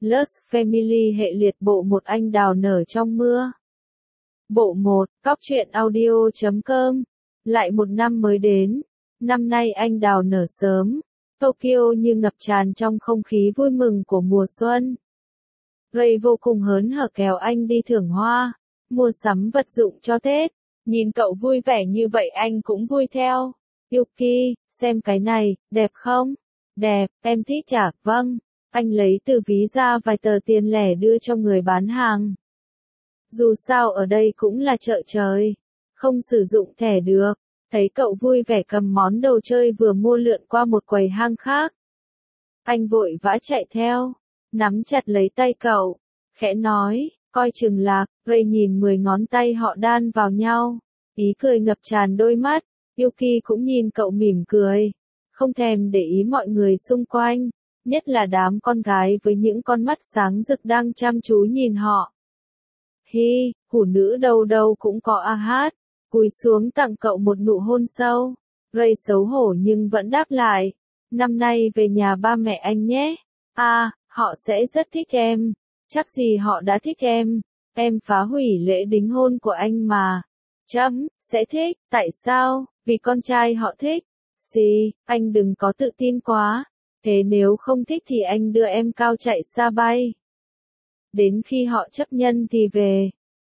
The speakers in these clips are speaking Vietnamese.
Lost Family hệ liệt bộ 1 anh đào nở trong mưa. Bộ 1, Cóc truyện audio.com. Lại một năm mới đến. Năm nay anh đào nở sớm. Tokyo như ngập tràn trong không khí vui mừng của mùa xuân. Ray vô cùng hớn hở kéo anh đi thưởng hoa, mua sắm vật dụng cho Tết. Nhìn cậu vui vẻ như vậy anh cũng vui theo. Yuki, xem cái này, đẹp không? Đẹp, em thích chả? Vâng. Anh lấy từ ví ra vài tờ tiền lẻ đưa cho người bán hàng. Dù sao ở đây cũng là chợ trời, không sử dụng thẻ được. Thấy cậu vui vẻ cầm món đồ chơi vừa mua lượn qua một quầy hang khác. Anh vội vã chạy theo, nắm chặt lấy tay cậu, khẽ nói, coi chừng lạc. Ray nhìn 10 ngón tay họ đan vào nhau, ý cười ngập tràn đôi mắt. Yuki cũng nhìn cậu mỉm cười, không thèm để ý mọi người xung quanh, nhất là đám con gái với những con mắt sáng rực đang chăm chú nhìn họ. Hi, hủ nữ đâu đâu cũng có a hát, cúi xuống tặng cậu một nụ hôn sâu. Ray xấu hổ nhưng vẫn đáp lại, năm nay về nhà ba mẹ anh nhé. Họ sẽ rất thích em. Chắc gì họ đã thích em phá hủy lễ đính hôn của anh mà. Sẽ thích, tại sao? Vì con trai họ thích. Anh đừng có tự tin quá. Thế nếu không thích thì anh đưa em cao chạy xa bay. Đến khi họ chấp nhận thì về.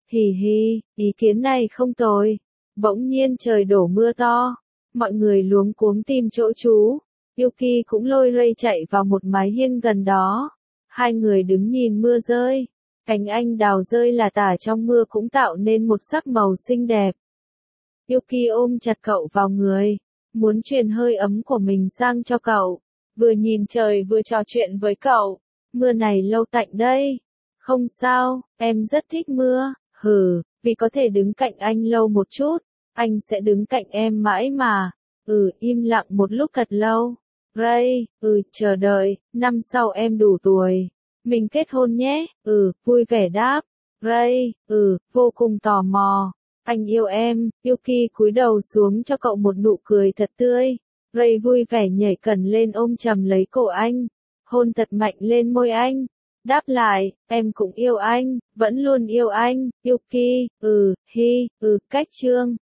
Ý kiến này không tồi. Bỗng nhiên trời đổ mưa to. Mọi người luống cuống tìm chỗ trú. Yuki cũng lôi Ray chạy vào một mái hiên gần đó. Hai người đứng nhìn mưa rơi. Cành anh đào rơi lả tả trong mưa cũng tạo nên một sắc màu xinh đẹp. Yuki ôm chặt cậu vào người, muốn truyền hơi ấm của mình sang cho cậu. Vừa nhìn trời vừa trò chuyện với cậu. Mưa này lâu tạnh đây. Không sao, em rất thích mưa. Vì có thể đứng cạnh anh lâu một chút, anh sẽ đứng cạnh em mãi mà. Im lặng một lúc thật lâu. Ray, chờ đợi, năm sau em đủ tuổi. Mình kết hôn nhé. Vui vẻ đáp. Ray, vô cùng tò mò. Anh yêu em. Yuki cúi đầu xuống cho cậu một nụ cười thật tươi. Ray vui vẻ nhảy cẩn lên ôm chầm lấy cổ anh. Hôn thật mạnh lên môi anh. Đáp lại, em cũng yêu anh, vẫn luôn yêu anh. Yuki, cách chương.